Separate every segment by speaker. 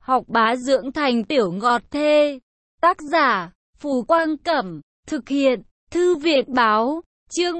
Speaker 1: Học bá dưỡng thành tiểu ngọt thê. Tác giả, Phù Quang Cẩm. Thực hiện, Thư viện Báo. Chương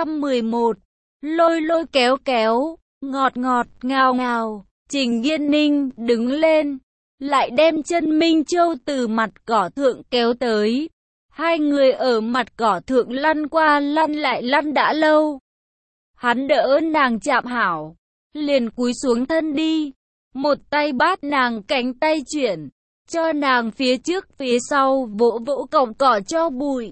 Speaker 1: 311. Lôi lôi kéo kéo, ngọt ngọt, ngào ngào. Trình Nghiên Ninh đứng lên, lại đem chân Minh Châu từ mặt cỏ thượng kéo tới. Hai người ở mặt cỏ thượng lăn qua lăn lại lăn đã lâu. Hắn đỡ nàng chạm hảo, liền cúi xuống thân đi. Một tay bát nàng cánh tay chuyển, cho nàng phía trước phía sau vỗ vỗ cọng cỏ cho bụi.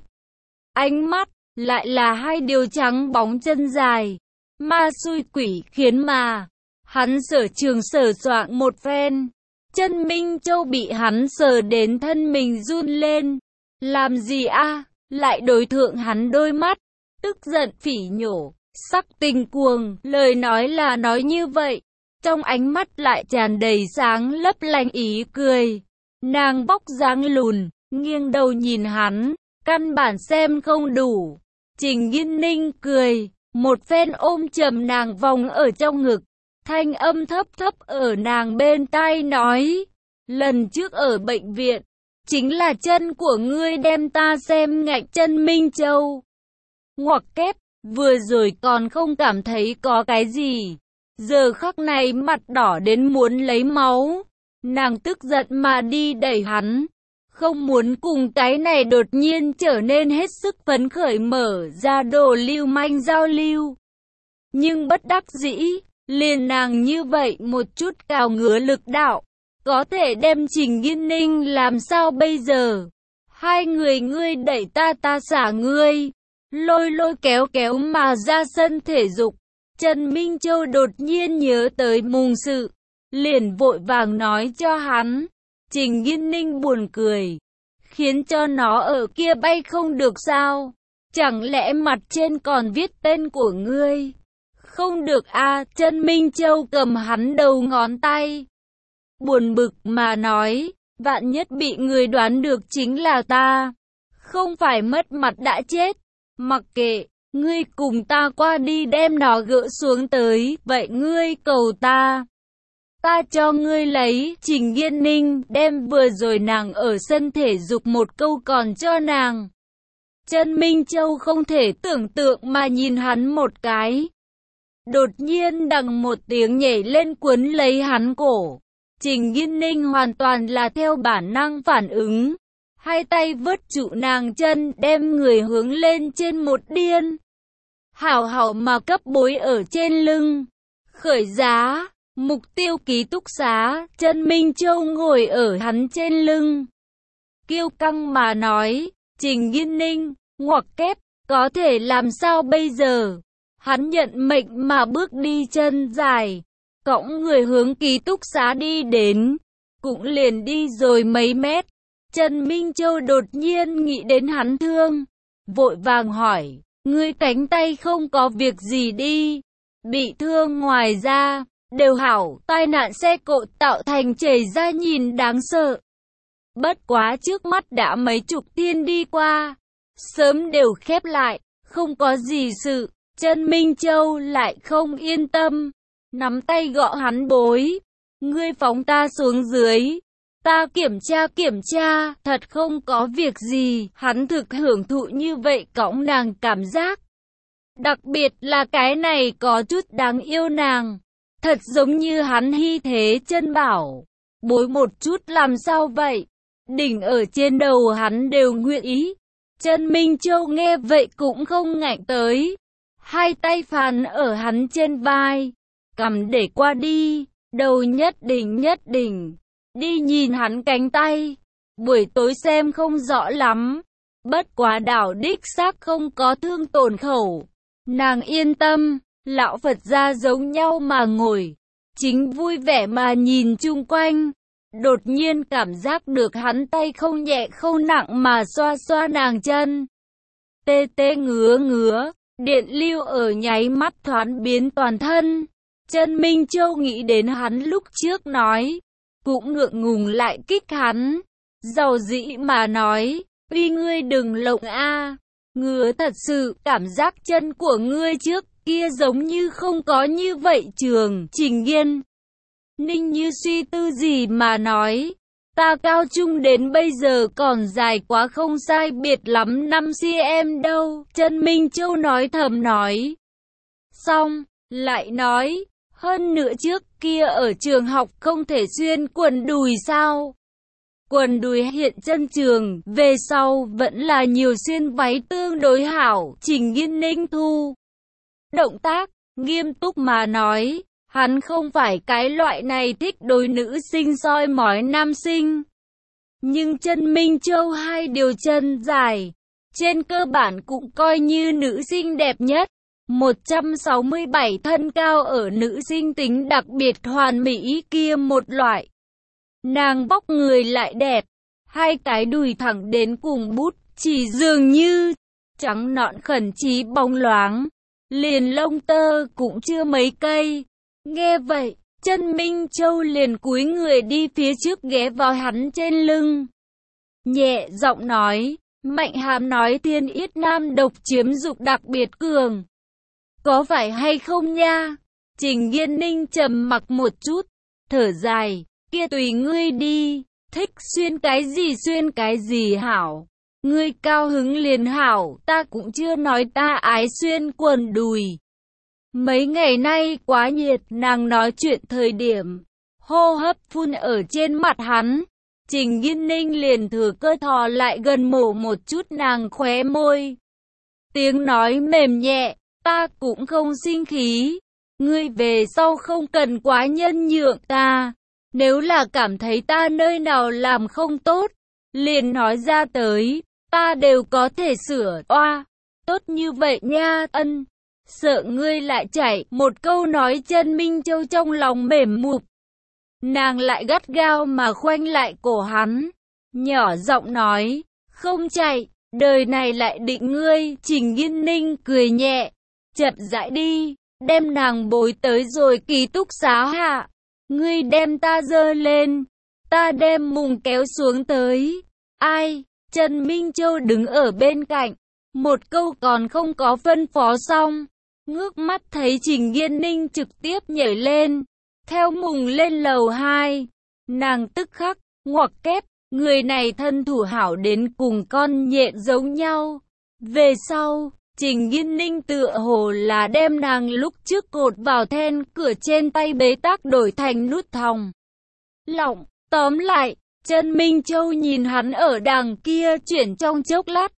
Speaker 1: Ánh mắt, lại là hai điều trắng bóng chân dài. Ma xui quỷ khiến mà. Hắn sở trường sở soạn một phen. Chân Minh Châu bị hắn sờ đến thân mình run lên. Làm gì a? Lại đối thượng hắn đôi mắt. Tức giận phỉ nhổ, sắc tình cuồng. Lời nói là nói như vậy. Trong ánh mắt lại tràn đầy sáng lấp lánh ý cười. Nàng vóc dáng lùn, nghiêng đầu nhìn hắn. Căn bản xem không đủ. Trình Nghiên Ninh cười, một phen ôm chầm nàng vòng ở trong ngực. Thanh âm thấp thấp ở nàng bên tai nói. Lần trước ở bệnh viện, chính là chân của ngươi đem ta xem ngạch chân Minh Châu. Ngoặc kép, vừa rồi còn không cảm thấy có cái gì. Giờ khắc này mặt đỏ đến muốn lấy máu. Nàng tức giận mà đi đẩy hắn. Không muốn cùng cái này đột nhiên trở nên hết sức phấn khởi mở ra đồ lưu manh giao lưu. Nhưng bất đắc dĩ, liền nàng như vậy một chút cào ngứa lực đạo. Có thể đem Trình Nghiên Ninh làm sao bây giờ? Hai người ngươi đẩy ta ta xả ngươi. Lôi lôi kéo kéo mà ra sân thể dục. Trần Minh Châu đột nhiên nhớ tới mùng sự. Liền vội vàng nói cho hắn. Trình Nghiên Ninh buồn cười. Khiến cho nó ở kia bay không được sao? Chẳng lẽ mặt trên còn viết tên của ngươi? Không được a. Trần Minh Châu cầm hắn đầu ngón tay. Buồn bực mà nói. Vạn nhất bị người đoán được chính là ta. Không phải mất mặt đã chết. Mặc kệ, ngươi cùng ta qua đi đem nó gỡ xuống tới. Vậy ngươi cầu ta. Ta cho ngươi lấy. Trình Nghiên Ninh đem vừa rồi nàng ở sân thể dục một câu còn cho nàng. Trần Minh Châu không thể tưởng tượng mà nhìn hắn một cái. Đột nhiên đằng một tiếng nhảy lên cuốn lấy hắn cổ. Trình Nghiên Ninh hoàn toàn là theo bản năng phản ứng. Hai tay vớt trụ nàng chân đem người hướng lên trên một điên. Hảo hảo mà cấp bối ở trên lưng. Khởi giá. Mục tiêu ký túc xá, Trần Minh Châu ngồi ở hắn trên lưng. Kiêu căng mà nói, Trình Nghiên Ninh, ngoặc kép, có thể làm sao bây giờ? Hắn nhận mệnh mà bước đi chân dài, cõng người hướng ký túc xá đi đến, cũng liền đi rồi mấy mét. Trần Minh Châu đột nhiên nghĩ đến hắn thương, vội vàng hỏi, ngươi cánh tay không có việc gì đi, bị thương ngoài ra. Đều hảo, tai nạn xe cộ tạo thành chảy ra nhìn đáng sợ. Bất quá trước mắt đã mấy chục thiên đi qua, sớm đều khép lại, không có gì sự. Trần Minh Châu lại không yên tâm, nắm tay gõ hắn bối. Ngươi phóng ta xuống dưới, ta kiểm tra, thật không có việc gì. Hắn thực hưởng thụ như vậy cõng nàng cảm giác. Đặc biệt là cái này có chút đáng yêu nàng. Thật giống như hắn hy thế chân bảo. Bối một chút làm sao vậy? Đỉnh ở trên đầu hắn đều nguyện ý. Trần Minh Châu nghe vậy cũng không ngạnh tới. Hai tay phàn ở hắn trên vai. Cầm để qua đi. Đầu nhất định. Đi nhìn hắn cánh tay. Buổi tối xem không rõ lắm. Bất quá đảo đích xác không có thương tổn khẩu. Nàng yên tâm. Lão Phật gia giống nhau mà ngồi, chính vui vẻ mà nhìn chung quanh. Đột nhiên cảm giác được hắn tay không nhẹ không nặng mà xoa xoa nàng chân. Tê tê ngứa, điện lưu ở nháy mắt thoáng biến toàn thân. Trần Minh Châu nghĩ đến hắn lúc trước nói, cũng ngượng ngùng lại kích hắn. Giàu dĩ mà nói, uy ngươi đừng lộng a, ngứa thật sự, cảm giác chân của ngươi trước kia giống như không có như vậy trường. Trình Nghiên Ninh như suy tư gì mà nói. Ta cao trung đến bây giờ còn dài quá không sai biệt lắm 5 cm đâu. Trần Minh Châu nói thầm nói. Xong, lại nói, hơn nữa trước kia ở trường học không thể xuyên quần đùi sao? Quần đùi hiện chân trường, về sau vẫn là nhiều xuyên váy tương đối hảo. Trình Nghiên Ninh thu động tác, nghiêm túc mà nói, hắn không phải cái loại này thích đối nữ sinh soi mói nam sinh. Nhưng Trần Minh Châu hai điều chân dài, trên cơ bản cũng coi như nữ sinh đẹp nhất. 167 thân cao ở nữ sinh tính đặc biệt hoàn mỹ kia một loại. Nàng vóc người lại đẹp, hai cái đùi thẳng đến cùng bút, chỉ dường như trắng nõn khẩn trí bóng loáng, liền lông tơ cũng chưa mấy cây. Nghe vậy, Trần Minh Châu liền cúi người đi phía trước ghé vào hắn trên lưng. Nhẹ giọng nói, Mạnh Hàm nói Thiên Yết Nam độc chiếm dục đặc biệt cường. Có phải hay không nha? Trình Nghiên Ninh trầm mặc một chút, thở dài, kia tùy ngươi đi, thích xuyên cái gì hảo. Ngươi cao hứng liền hảo, ta cũng chưa nói ta ái xuyên quần đùi. Mấy ngày nay quá nhiệt, nàng nói chuyện thời điểm, hô hấp phun ở trên mặt hắn. Trình Nghiên Ninh liền thừa cơ thò lại gần mổ một chút nàng khóe môi. Tiếng nói mềm nhẹ, ta cũng không sinh khí. Ngươi về sau không cần quá nhân nhượng ta. Nếu là cảm thấy ta nơi nào làm không tốt, liền nói ra tới, ta đều có thể sửa. Oa, tốt như vậy nha, ân. Sợ ngươi lại chạy, một câu nói Trần Minh Châu trong lòng mềm mụp. Nàng lại gắt gao mà khoanh lại cổ hắn, nhỏ giọng nói, không chạy, đời này lại định ngươi. Trình Nghiên Ninh cười nhẹ, chậm rãi đi, đem nàng bối tới rồi ký túc xá hạ. Ngươi đem ta giơ lên, ta đem mùng kéo xuống tới. Ai? Trần Minh Châu đứng ở bên cạnh, một câu còn không có phân phó xong, ngước mắt thấy Trình Nghiên Ninh trực tiếp nhảy lên, theo mùng lên lầu 2. Nàng tức khắc, ngoặc kép, người này thân thủ hảo đến cùng con nhện giống nhau. Về sau, Trình Nghiên Ninh tựa hồ là đem nàng lúc trước cột vào then cửa trên tay bế tắc đổi thành nút thòng lọng. Tóm lại, Trần Minh Châu nhìn hắn ở đằng kia chuyển trong chốc lát,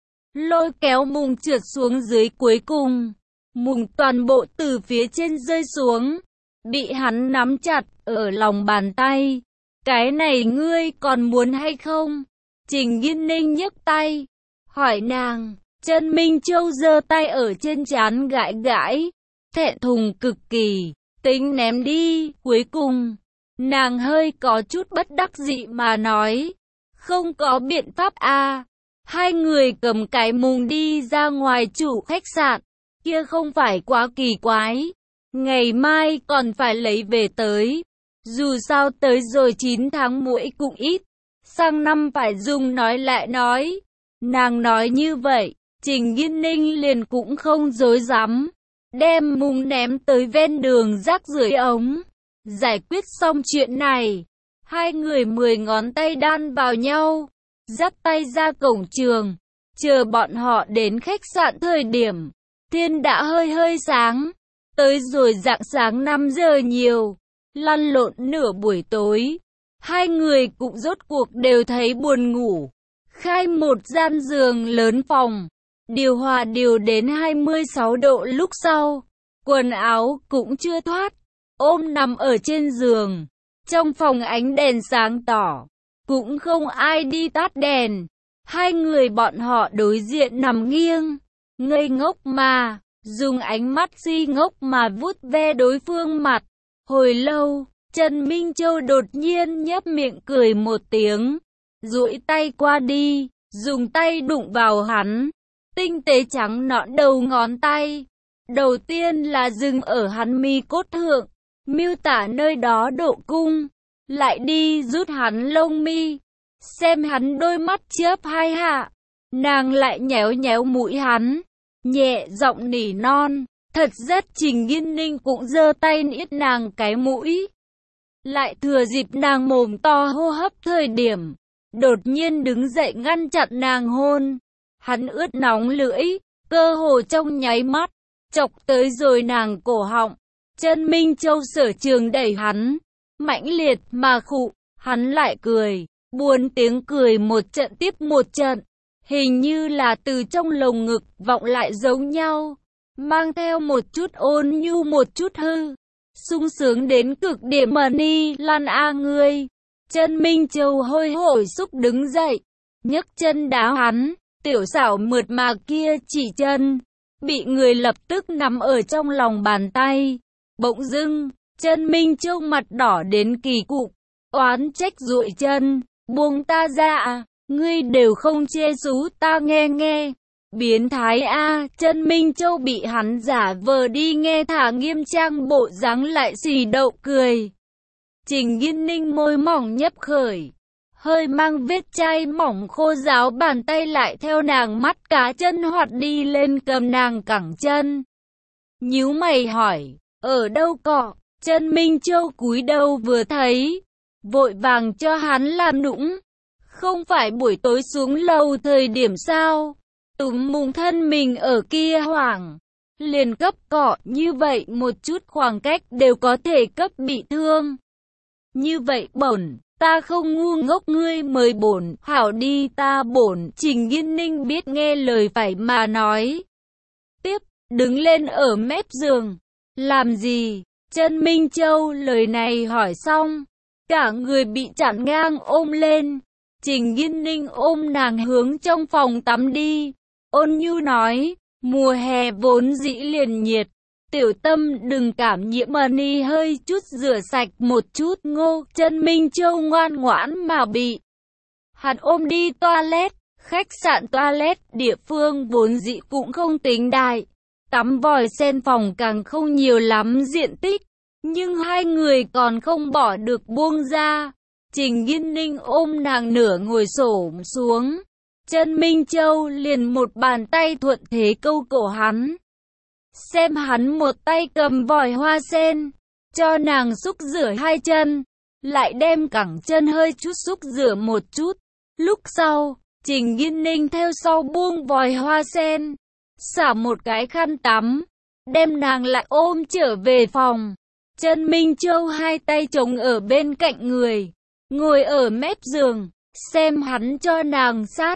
Speaker 1: lôi kéo mùng trượt xuống dưới, cuối cùng mùng toàn bộ từ phía trên rơi xuống, bị hắn nắm chặt ở lòng bàn tay. Cái này ngươi còn muốn hay không? Trình Nghiên Ninh nhấc tay, hỏi nàng. Trần Minh Châu giơ tay ở trên trán gãi gãi, thẹn thùng cực kỳ, tính ném đi. Cuối cùng, nàng hơi có chút bất đắc dĩ mà nói, không có biện pháp a. Hai người cầm cái mùng đi ra ngoài chủ khách sạn, kia không phải quá kỳ quái, ngày mai còn phải lấy về tới. Dù sao tới rồi 9 tháng muỗi cũng ít, sang năm phải dùng nói lại nói. Nàng nói như vậy, Trình Nghiên Ninh liền cũng không dối dám, đem mùng ném tới ven đường rác rưởi ống. Giải quyết xong chuyện này, hai người 10 ngón tay đan vào nhau, dắt tay ra cổng trường. Chờ bọn họ đến khách sạn thời điểm, thiên đã hơi hơi sáng. Tới rồi rạng sáng 5 giờ nhiều, lăn lộn nửa buổi tối, hai người cũng rốt cuộc đều thấy buồn ngủ. Khai một gian giường lớn phòng, điều hòa điều đến 26 độ lúc sau, quần áo cũng chưa thoát, ôm nằm ở trên giường. Trong phòng ánh đèn sáng tỏ, cũng không ai đi tắt đèn. Hai người bọn họ đối diện nằm nghiêng, ngây ngốc mà, dùng ánh mắt si ngốc mà vuốt ve đối phương mặt. Hồi lâu, Trần Minh Châu đột nhiên nhếch miệng cười một tiếng, duỗi tay qua đi, dùng tay đụng vào hắn, tinh tế trắng nõn đầu ngón tay. Đầu tiên là dừng ở hắn mi cốt thượng, miêu tả nơi đó độ cung, lại đi rút hắn lông mi, xem hắn đôi mắt chớp hai hạ. Nàng lại nhéo nhéo mũi hắn, nhẹ giọng nỉ non, thật rất. Trình Nghiên Ninh cũng giơ tay niết nàng cái mũi. lại thừa dịp nàng mồm to hô hấp thời điểm, đột nhiên đứng dậy ngăn chặn nàng hôn. Hắn ướt nóng lưỡi, cơ hồ trong nháy mắt, chọc tới rồi nàng cổ họng. Chân Minh Châu sở trường đẩy hắn, mãnh liệt mà khụ, hắn lại cười, buồn tiếng cười một trận tiếp một trận, hình như là từ trong lồng ngực vọng lại giống nhau, mang theo một chút ôn nhu một chút hư, sung sướng đến cực điểm mà ni lan a ngươi. Chân Minh Châu hôi hổi xúc đứng dậy, nhấc chân đá hắn, tiểu xảo mượt mà kia chỉ chân, bị người lập tức nắm ở trong lòng bàn tay. Bỗng dưng, Chân Minh Châu mặt đỏ đến kỳ cục, oán trách duỗi chân, buông ta ra, ngươi đều không chê xú ta nghe. Biến thái a. Chân Minh Châu bị hắn giả vờ đi nghe thả nghiêm trang bộ dáng lại xì đậu cười. Trình Nghiên Ninh môi mỏng nhấp khởi, hơi mang vết chai mỏng khô ráo, bàn tay lại theo nàng mắt cá chân hoạt đi lên cầm nàng cẳng chân. Nhíu mày hỏi, ở đâu cọ? Chân Minh Châu cúi đầu vừa thấy, vội vàng cho hắn làm nũng. Không phải buổi tối xuống lầu thời điểm sao? Túm mùng thân mình ở kia hoảng, liền cấp cọ, như vậy một chút khoảng cách đều có thể cấp bị thương. Như vậy bổn, ta không ngu ngốc ngươi mời bổn, hảo đi ta bổn. Trình Nghiên Ninh biết nghe lời phải mà nói. Tiếp, đứng lên ở mép giường. Làm gì? Chân Minh Châu lời này hỏi xong, cả người bị chặn ngang ôm lên. Trình Nghiên Ninh ôm nàng hướng trong phòng tắm đi. Ôn nhu nói, mùa hè vốn dĩ liền nhiệt, tiểu tâm đừng cảm nhiễm mà ni hơi chút rửa sạch một chút. Ngô. Chân Minh Châu ngoan ngoãn mà bị hắn ôm đi toilet. Khách sạn toilet địa phương vốn dĩ cũng không tính đại, tắm vòi sen phòng càng không nhiều lắm diện tích, nhưng hai người còn không bỏ được buông ra. Trình Nghiên Ninh ôm nàng nửa ngồi xổm xuống, Chân Minh Châu liền một bàn tay thuận thế câu cổ hắn. Xem hắn một tay cầm vòi hoa sen, cho nàng xúc rửa hai chân, lại đem cẳng chân hơi chút xúc rửa một chút. Lúc sau, Trình Nghiên Ninh theo sau buông vòi hoa sen, xả một cái khăn tắm, đem nàng lại ôm trở về phòng. Chân Minh Châu hai tay chống ở bên cạnh người, ngồi ở mép giường, xem hắn cho nàng sát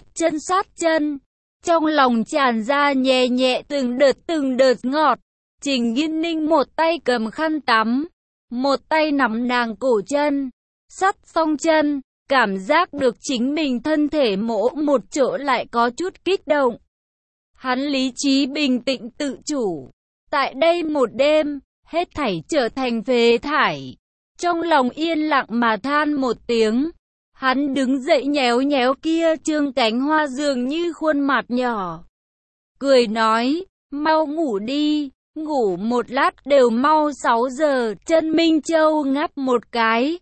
Speaker 1: chân, trong lòng tràn ra nhẹ nhẹ từng đợt ngọt. Trình Nghiên Ninh một tay cầm khăn tắm, một tay nắm nàng cổ chân, sát xong chân, cảm giác được chính mình thân thể mỗ một chỗ lại có chút kích động. Hắn lý trí bình tĩnh tự chủ, tại đây một đêm, hết thảy trở thành phế thải. Trong lòng yên lặng mà than một tiếng, hắn đứng dậy nhéo nhéo kia trương cánh hoa dường như khuôn mặt nhỏ, cười nói, mau ngủ đi, ngủ một lát đều mau 6 giờ. Chân Minh Châu ngáp một cái,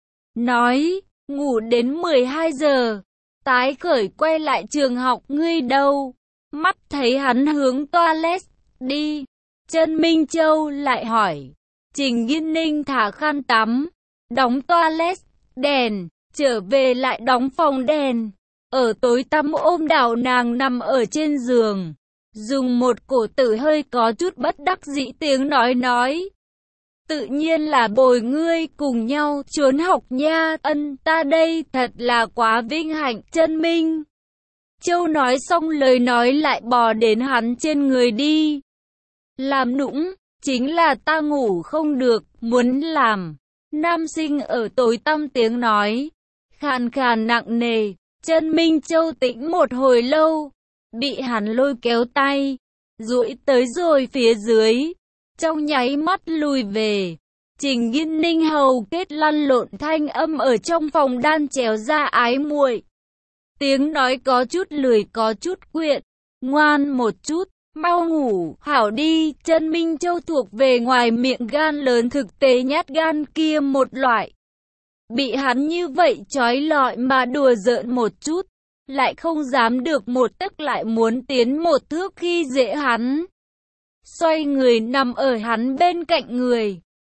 Speaker 1: nói, ngủ đến 12 giờ, tái khởi quay lại trường học. Ngươi đâu? Mắt thấy hắn hướng toilet đi, Chân Minh Châu lại hỏi. Trình Nghiên Ninh thả khăn tắm, đóng toilet, đèn, trở về lại đóng phòng đèn. Ở tối tăm ôm đảo nàng nằm ở trên giường, dùng một cổ tử hơi có chút bất đắc dĩ tiếng nói. Tự nhiên là bồi ngươi cùng nhau trốn học nha. Ân, ta đây thật là quá vinh hạnh. Chân Minh Châu nói xong lời nói lại bò đến hắn trên người đi. Làm nũng, chính là ta ngủ không được, muốn làm. Nam sinh ở tối tăm tiếng nói, khàn khàn nặng nề. Chân Minh Châu tĩnh một hồi lâu, bị hắn lôi kéo tay, duỗi tới rồi phía dưới, trong nháy mắt lùi về. Trình Nghiên Ninh hầu kết lăn lộn thanh âm ở trong phòng đan chéo ra ái muội. Tiếng nói có chút lười có chút quyện, ngoan một chút, mau ngủ, hảo đi. Chân Minh Châu thuộc về ngoài miệng gan lớn thực tế nhát gan kia một loại. Bị hắn như vậy trói lọi mà đùa giỡn một chút, lại không dám được một tấc lại muốn tiến một thước khi dễ hắn. Xoay người nằm ở hắn bên cạnh người,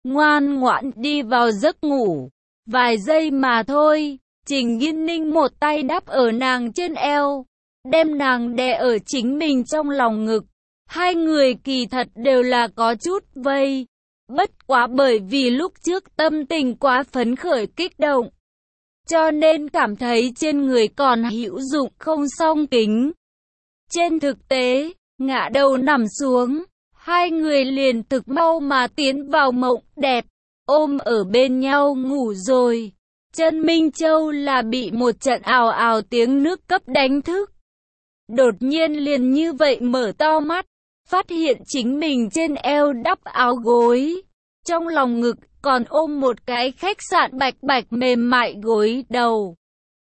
Speaker 1: ngoan ngoãn đi vào giấc ngủ. Vài giây mà thôi, Trình Nghiên Ninh một tay đắp ở nàng trên eo, đem nàng đè ở chính mình trong lòng ngực. Hai người kỳ thật đều là có chút vây. Bất quá bởi vì lúc trước tâm tình quá phấn khởi kích động, cho nên cảm thấy trên người còn hữu dụng không song kính. Trên thực tế, ngã đầu nằm xuống, hai người liền thực mau mà tiến vào mộng đẹp, ôm ở bên nhau ngủ rồi. Trần Minh Châu là bị một trận ào ào tiếng nước cấp đánh thức. Đột nhiên liền như vậy mở to mắt, phát hiện chính mình trên eo đắp áo gối, trong lòng ngực còn ôm một cái khách sạn bạch bạch mềm mại gối đầu.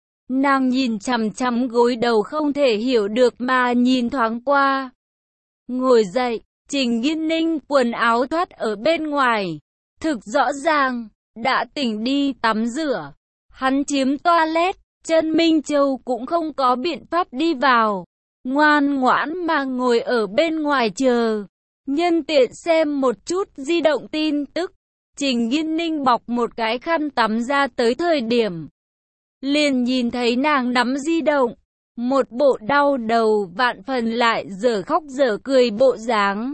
Speaker 1: Nàng nhìn chằm chằm gối đầu không thể hiểu được mà nhìn thoáng qua. Ngồi dậy, Trình Nghiên Ninh quần áo thoát ở bên ngoài, thực rõ ràng, đã tỉnh đi tắm rửa. Hắn chiếm toilet, Trần Minh Châu cũng không có biện pháp đi vào, ngoan ngoãn mà ngồi ở bên ngoài chờ. Nhân tiện xem một chút di động tin tức, Trình Nghiên Ninh bọc một cái khăn tắm ra tới thời điểm, liền nhìn thấy nàng nắm di động, một bộ đau đầu vạn phần lại dở khóc dở cười bộ dáng.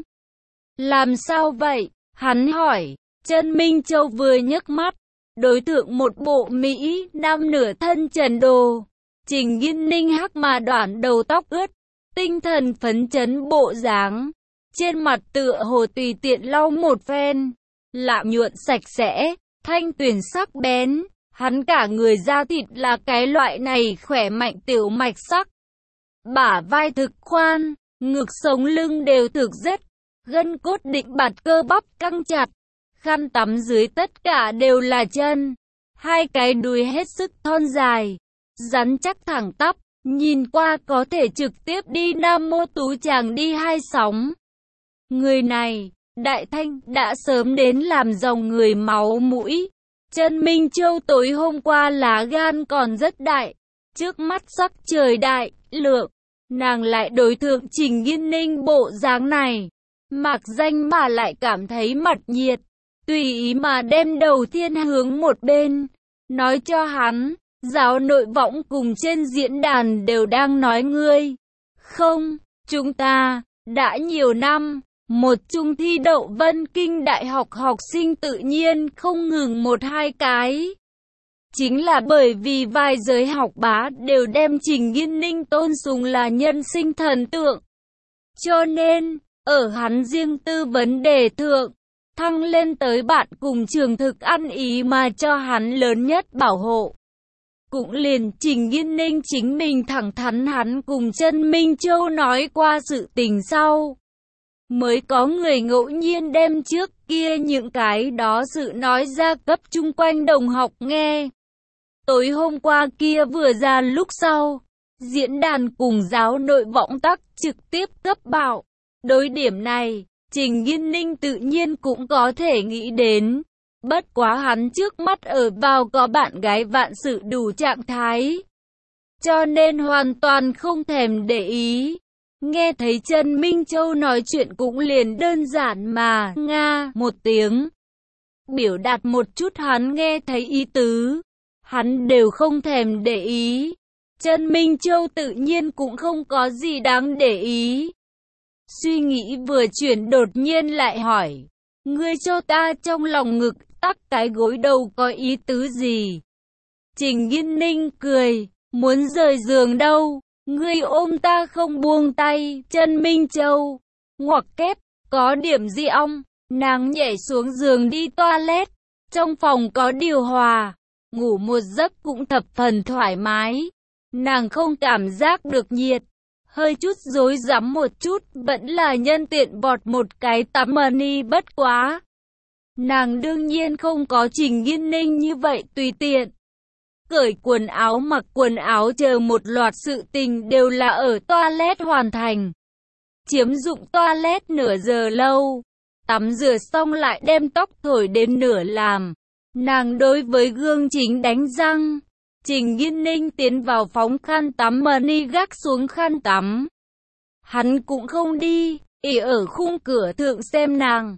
Speaker 1: Làm sao vậy? Hắn hỏi. Trần Minh Châu vừa nhấc mắt, đối tượng một bộ Mỹ Nam nửa thân trần đồ. Trình Nghiên Ninh hắc mà đoản đầu tóc ướt, tinh thần phấn chấn bộ dáng, trên mặt tựa hồ tùy tiện lau một phen, lạm nhuận sạch sẽ, thanh tuyền sắc bén. Hắn cả người da thịt là cái loại này khỏe mạnh tiểu mạch sắc, bả vai thực khoan, ngực sống lưng đều thực rất, gân cốt định bạt cơ bắp căng chặt. Khăn tắm dưới tất cả đều là chân, hai cái đùi hết sức thon dài, rắn chắc thẳng tắp, nhìn qua có thể trực tiếp đi Nam Mô Tú Tràng đi hai sóng. Người này, Đại Thanh, đã sớm đến làm dòng người máu mũi. Trần Minh Châu tối hôm qua lá gan còn rất đại, trước mắt sắc trời đại lượng, nàng lại đối thượng Trình Nghiên Ninh bộ dáng này, mặc danh mà lại cảm thấy mặt nhiệt, tùy ý mà đem đầu thiên hướng một bên, nói cho hắn, giáo nội võng cùng trên diễn đàn đều đang nói ngươi. Không, chúng ta, đã nhiều năm, một chung thi đậu Vân Kinh Đại học học sinh tự nhiên không ngừng một hai cái. Chính là bởi vì vài giới học bá đều đem Trình Nghiên Ninh tôn sùng là nhân sinh thần tượng. Cho nên, ở hắn riêng tư vấn đề thượng, thăng lên tới bạn cùng trường thực ăn ý mà cho hắn lớn nhất bảo hộ. Cũng liền Trình Nghiên Ninh chính mình thẳng thắn hắn cùng Trần Minh Châu nói qua sự tình sau, mới có người ngẫu nhiên đem trước kia những cái đó sự nói ra cấp chung quanh đồng học nghe. Tối hôm qua kia vừa ra lúc sau, diễn đàn cùng giáo nội võng tắc trực tiếp cấp bạo. Đối điểm này, Trình Nghiên Ninh tự nhiên cũng có thể nghĩ đến. Bất quá hắn trước mắt ở vào có bạn gái vạn sự đủ trạng thái, cho nên hoàn toàn không thèm để ý. Nghe thấy Trần Minh Châu nói chuyện cũng liền đơn giản mà nga một tiếng, biểu đạt một chút hắn nghe thấy ý tứ. Hắn đều không thèm để ý. Trần Minh Châu tự nhiên cũng không có gì đáng để ý. Suy nghĩ vừa chuyển đột nhiên lại hỏi, ngươi cho ta trong lòng ngực tắc cái gối đầu có ý tứ gì? Trình Nghiên Ninh cười, muốn rời giường đâu, ngươi ôm ta không buông tay. Trần Minh Châu, ngoặc kép, có điểm gì ong? Nàng nhảy xuống giường đi toilet, trong phòng có điều hòa, ngủ một giấc cũng thập phần thoải mái. Nàng không cảm giác được nhiệt, hơi chút rối rắm một chút, vẫn là nhân tiện vọt một cái tắm mani. Bất quá, nàng đương nhiên không có Trình Nghiên Ninh như vậy tùy tiện. Cởi quần áo mặc quần áo chờ một loạt sự tình đều là ở toilet hoàn thành. Chiếm dụng toilet nửa giờ lâu, tắm rửa xong lại đem tóc thổi đến nửa làm. Nàng đối với gương chính đánh răng. Trình Nghiên Ninh tiến vào phóng khăn tắm mani gác xuống khăn tắm. Hắn cũng không đi, ỉ ở khung cửa thượng xem nàng.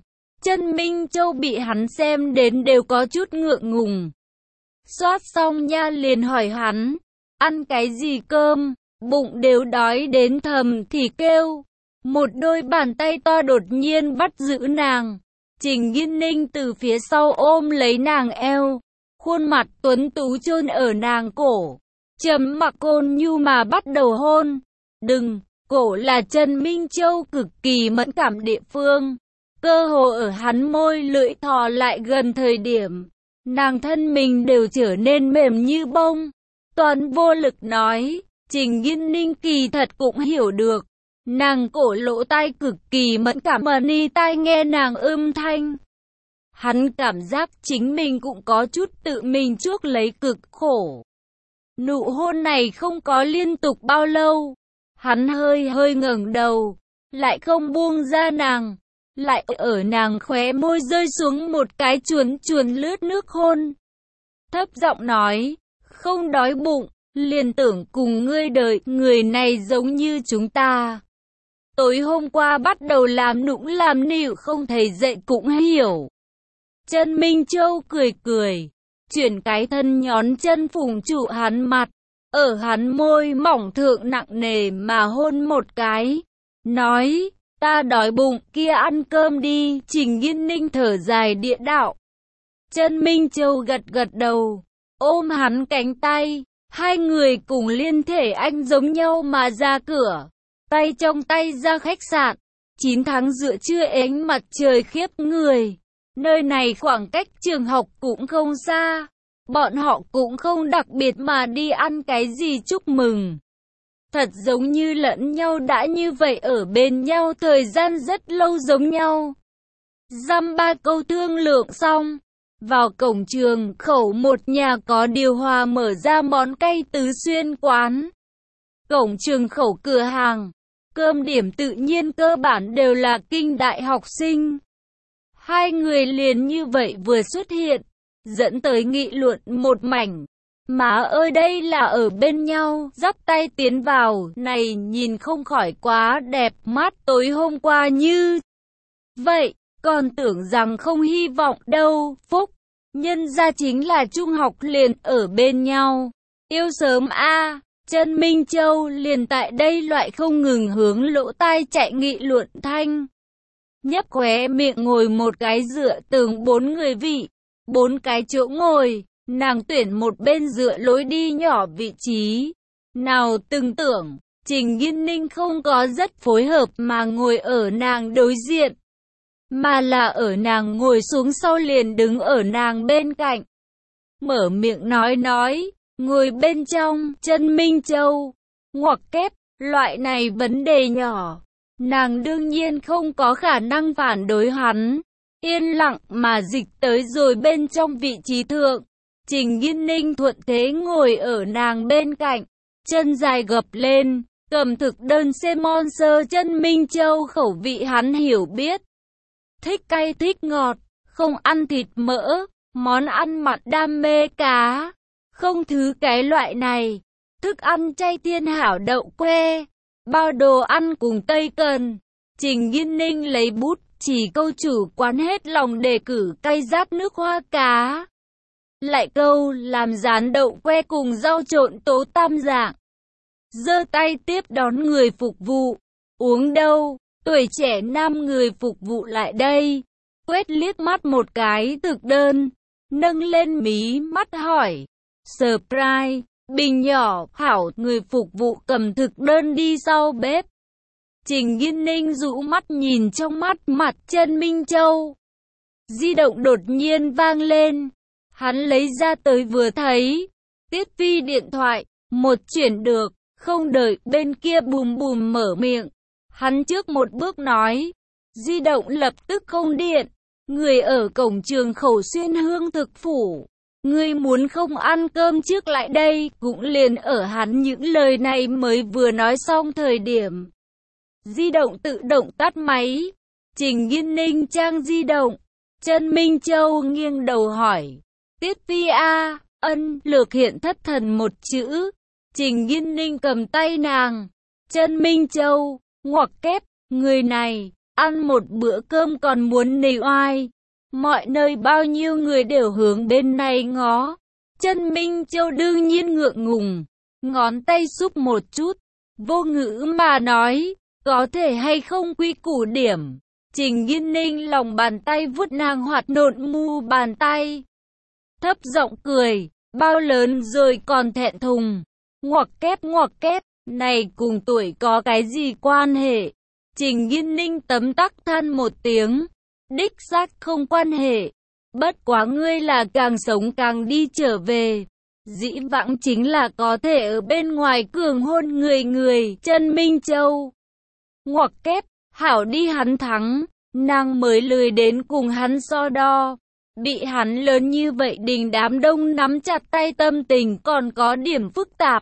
Speaker 1: Trân Minh Châu bị hắn xem đến đều có chút ngượng ngùng. Xoát xong nha liền hỏi hắn, ăn cái gì cơm, bụng đều đói đến thầm thì kêu. Một đôi bàn tay to đột nhiên bắt giữ nàng. Trình Nghiên Ninh từ phía sau ôm lấy nàng eo, khuôn mặt tuấn tú chôn ở nàng cổ. Trầm Mặc Côn nhu mà bắt đầu hôn. Đừng, cổ là Trân Minh Châu cực kỳ mẫn cảm địa phương. Cơ hồ ở hắn môi lưỡi thò lại gần thời điểm, nàng thân mình đều trở nên mềm như bông. Toàn vô lực nói, Trình Nghiên Ninh kỳ thật cũng hiểu được. Nàng cổ lỗ tai cực kỳ mẫn cảm mà ni tai nghe nàng âm thanh. Hắn cảm giác chính mình cũng có chút tự mình chuốc lấy cực khổ. Nụ hôn này không có liên tục bao lâu. Hắn hơi ngẩng đầu, lại không buông ra nàng. Lại ở nàng khóe môi rơi xuống một cái chuồn lướt nước hôn. Thấp giọng nói, không đói bụng, liền tưởng cùng ngươi đợi, người này giống như chúng ta. Tối hôm qua bắt đầu làm nũng làm nịu không thầy dạy cũng hiểu. Trân Minh Châu cười, chuyển cái thân nhón chân phùng trụ hắn mặt, ở hắn môi mỏng thượng nặng nề mà hôn một cái, nói, ta đói bụng, kia ăn cơm đi. Trình Nghiên Ninh thở dài địa đạo. Trân Minh Châu gật đầu, ôm hắn cánh tay, hai người cùng liên thể anh giống nhau mà ra cửa. Tay trong tay ra khách sạn. 9 tháng giữa trưa ánh mặt trời khiếp người. Nơi này khoảng cách trường học cũng không xa. Bọn họ cũng không đặc biệt mà đi ăn cái gì chúc mừng. Thật giống như lẫn nhau đã như vậy ở bên nhau thời gian rất lâu giống nhau. Dăm ba câu thương lượng xong. Vào cổng trường khẩu một nhà có điều hòa mở ra món cay tứ xuyên quán. Cổng trường khẩu cửa hàng, cơm điểm tự nhiên cơ bản đều là kinh đại học sinh. Hai người liền như vậy vừa xuất hiện, dẫn tới nghị luận một mảnh. Má ơi đây là ở bên nhau, dắt tay tiến vào, này nhìn không khỏi quá đẹp mắt tối hôm qua như vậy, còn tưởng rằng không hy vọng đâu, phúc. Nhân ra chính là trung học liền ở bên nhau, yêu sớm a. Trân Minh Châu liền tại đây loại không ngừng hướng lỗ tai chạy nghị luận thanh. Nhấp khóe miệng ngồi một cái dựa tường 4 người vị, 4 cái chỗ ngồi, nàng tuyển một bên dựa lối đi nhỏ vị trí. Nào từng tưởng, Trình Nghiên Ninh không có rất phối hợp mà ngồi ở nàng đối diện, mà là ở nàng ngồi xuống sau liền đứng ở nàng bên cạnh. Mở miệng nói. Ngồi bên trong, Trân Minh Châu, ngoặc kép, loại này vấn đề nhỏ. Nàng đương nhiên không có khả năng phản đối hắn. Yên lặng mà dịch tới rồi bên trong vị trí thượng. Trình Nghiên Ninh thuận thế ngồi ở nàng bên cạnh. Chân dài gập lên, cầm thực đơn semon sơ. Trân Minh Châu khẩu vị hắn hiểu biết. Thích cay thích ngọt, không ăn thịt mỡ, món ăn mặn đam mê cá. Không thứ cái loại này, thức ăn chay thiên hảo đậu que, bao đồ ăn cùng Tây Cần. Trình Nghiên Ninh lấy bút chỉ câu chủ quán hết lòng đề cử cay rát nước hoa cá. Lại câu làm rán đậu que cùng rau trộn tố tam dạng. Giơ tay tiếp đón người phục vụ. Uống đâu? Tuổi trẻ nam người phục vụ lại đây. Quét liếc mắt một cái thực đơn, nâng lên mí mắt hỏi. Surprise, bình nhỏ, hảo, người phục vụ cầm thực đơn đi sau bếp. Trình Nghiên Ninh rũ mắt nhìn trong mắt mặt Trân Minh Châu. Di động đột nhiên vang lên. Hắn lấy ra tới vừa thấy. Tiết Vi điện thoại, một chuyển được, không đợi bên kia bùm bùm mở miệng. Hắn trước một bước nói. Di động lập tức không điện. Người ở cổng trường Khẩu Xuyên Hương thực phủ. Ngươi muốn không ăn cơm trước lại đây, cũng liền ở hắn những lời này mới vừa nói xong thời điểm. Di động tự động tắt máy. Trình Nghiên Ninh trang di động. Trân Minh Châu nghiêng đầu hỏi. Tiết Vi a, ân, lược hiện thất thần một chữ. Trình Nghiên Ninh cầm tay nàng. Trân Minh Châu, ngoặc kép, người này, Ăn một bữa cơm còn muốn nỉ oai. Mọi nơi bao nhiêu người đều hướng bên này ngó. Chân Minh Châu đương nhiên ngượng ngùng, ngón tay xúc một chút, vô ngữ mà nói, có thể hay không quy củ điểm. Trình Nghiên Ninh lòng bàn tay vuốt nàng hoạt nộn mu bàn tay. Thấp giọng cười, bao lớn rồi còn thẹn thùng. Ngoặc kép, này cùng tuổi có cái gì quan hệ? Trình Nghiên Ninh tấm tắc than một tiếng, đích xác không quan hệ. Bất quá ngươi là càng sống càng đi trở về. Dĩ vãng chính là có thể ở bên ngoài cường hôn người. Chân Minh Châu ngoặc kép, hảo đi hắn thắng, nàng mới lười đến cùng hắn so đo. Bị hắn lớn như vậy đình đám đông nắm chặt tay, tâm tình còn có điểm phức tạp.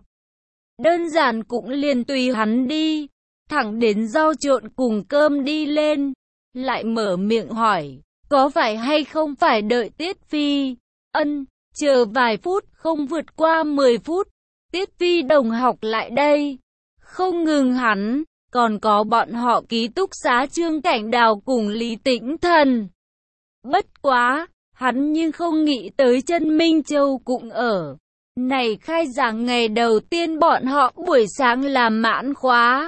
Speaker 1: Đơn giản cũng liền tùy hắn đi, thẳng đến rau trộn cùng cơm đi lên, lại mở miệng hỏi, có phải hay không phải đợi Tiết Phi? Ân, chờ vài phút, không vượt qua 10 phút, Tiết Phi đồng học lại đây. Không ngừng hắn, còn có bọn họ ký túc xá Trương Cảnh Đào cùng Lý Tĩnh Thần. Bất quá, hắn nhưng không nghĩ tới Chân Minh Châu cũng ở. Này khai giảng ngày đầu tiên bọn họ buổi sáng làm mãn khóa.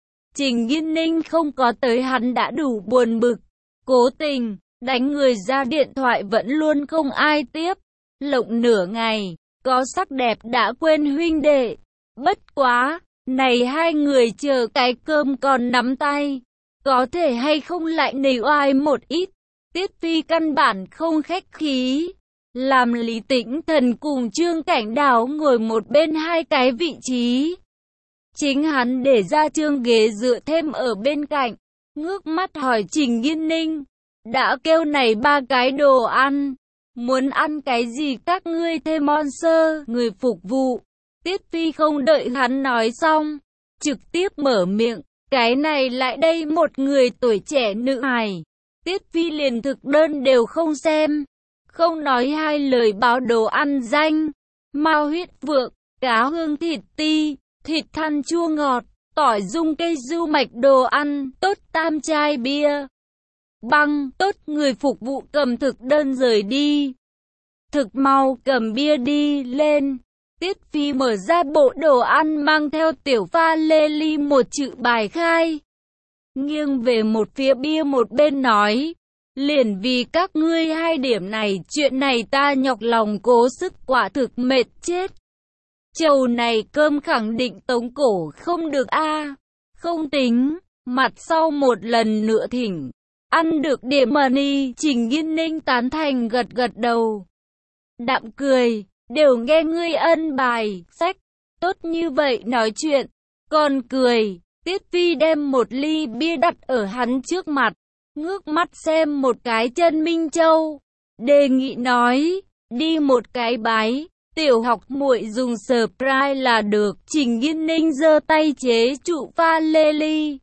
Speaker 1: Trình Nghiên Ninh không có tới hắn đã đủ buồn bực. Cố tình, đánh người ra điện thoại vẫn luôn không ai tiếp. Lộng nửa ngày, có sắc đẹp đã quên huynh đệ. Bất quá, này hai người chờ cái cơm còn nắm tay. Có thể hay không lại nỉ oai một ít. Tiết Phi căn bản không khách khí. Làm Lý Tĩnh Thần cùng Trương Cảnh Đào ngồi một bên hai cái vị trí. Chính hắn để ra trương ghế dựa thêm ở bên cạnh. Ngước mắt hỏi Trình Nghiên Ninh. Đã kêu này ba cái đồ ăn. Muốn ăn cái gì các ngươi thêm mon sơ, người phục vụ. Tiết Phi không đợi hắn nói xong, trực tiếp mở miệng. Cái này lại đây một người tuổi trẻ nữ hài. Tiết Phi liền thực đơn đều không xem. Không nói hai lời báo đồ ăn danh. Mao huyết vượng, cá hương thịt ti, thịt than chua ngọt, tỏi dung cây du mạch đồ ăn, tốt tam chai bia. Băng, tốt, người phục vụ cầm thực đơn rời đi. Thực mau cầm bia đi lên. Tiết Phi mở ra bộ đồ ăn mang theo tiểu pha lê ly một chữ bài khai. Nghiêng về một phía bia một bên nói. Liền vì các ngươi hai điểm này, chuyện này ta nhọc lòng cố sức quả thực mệt chết. Chầu này cơm khẳng định tống cổ không được a. Không tính, mặt sau một lần nữa thỉnh. Ăn được điểm money, Trình Nghiên Ninh tán thành gật gật đầu. Đạm cười, đều nghe ngươi ân bài, sách, tốt như vậy nói chuyện, còn cười. Tiết Phi đem một ly bia đặt ở hắn trước mặt, ngước mắt xem một cái Chân Minh Châu, đề nghị nói, đi một cái bái, tiểu học muội dùng Sprite là được. Trình Nghiên Ninh giơ tay chế trụ pha lê ly.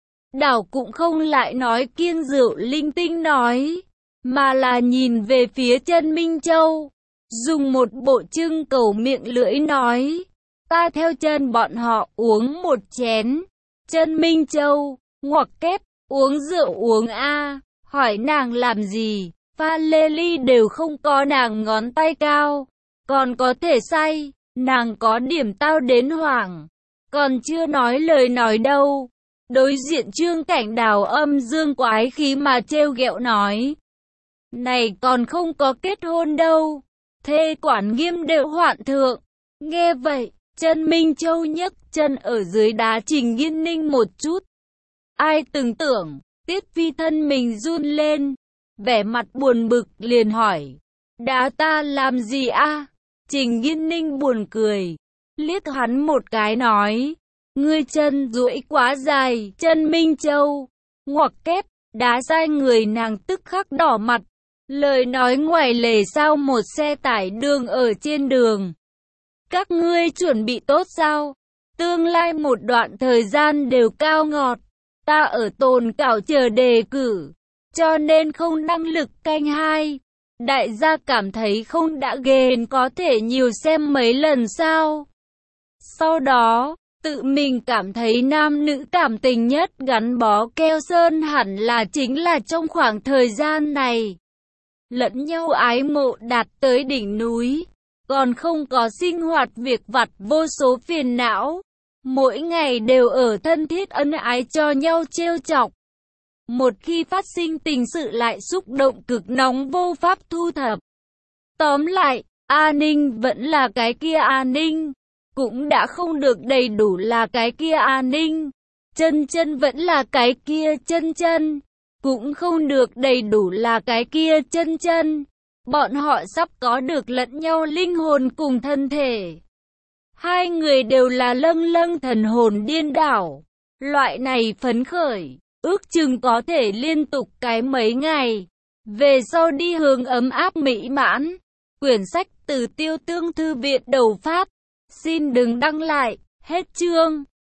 Speaker 1: Đảo cũng không lại nói kiêng rượu linh tinh nói, mà là nhìn về phía Chân Minh Châu, dùng một bộ trưng cầu miệng lưỡi nói, ta theo chân bọn họ uống một chén. Chân Minh Châu, ngoặc kép, uống rượu uống a, hỏi nàng làm gì, pha lê ly đều không có nàng ngón tay cao, còn có thể say, nàng có điểm tao đến hoảng, còn chưa nói lời nói đâu. Đối diện Trương Cảnh Đào âm dương quái khí mà trêu ghẹo nói, này còn không có kết hôn đâu, thê quản nghiêm đều hoạn thượng. Nghe vậy, Chân Minh Châu nhấc chân ở dưới đá Trình Nghiên Ninh một chút. Ai từng tưởng, Tiết Phi thân mình run lên, vẻ mặt buồn bực liền hỏi, đá ta làm gì a? Trình Nghiên Ninh buồn cười, liếc hắn một cái nói, ngươi chân duỗi quá dài. Chân Minh Châu, ngoặc kép, đá sai người, nàng tức khắc đỏ mặt. Lời nói ngoài lề sao một xe tải đường ở trên đường. Các ngươi chuẩn bị tốt sao? Tương lai một đoạn thời gian đều cao ngọt. Ta ở tồn cảo chờ đề cử, cho nên không năng lực canh hai. Đại gia cảm thấy không đã ghen có thể nhiều xem mấy lần sao? Sau đó, Tự mình cảm thấy nam nữ cảm tình nhất gắn bó keo sơn hẳn là chính là trong khoảng thời gian này. Lẫn nhau ái mộ đạt tới đỉnh núi, còn không có sinh hoạt việc vặt vô số phiền não. Mỗi ngày đều ở thân thiết ân ái cho nhau trêu chọc. Một khi phát sinh tình sự lại xúc động cực nóng vô pháp thu thập. Tóm lại, an ninh vẫn là cái kia an ninh, cũng đã không được đầy đủ là cái kia an ninh. Chân chân vẫn là cái kia chân chân, cũng không được đầy đủ là cái kia chân chân. Bọn họ sắp có được lẫn nhau linh hồn cùng thân thể. Hai người đều là lâng lâng thần hồn điên đảo. Loại này phấn khởi, ước chừng có thể liên tục cái mấy ngày. Về sau đi hướng ấm áp mỹ mãn. Quyển sách từ Tiêu Tương Thư viện đầu phát. Xin đừng đăng lại, hết chương.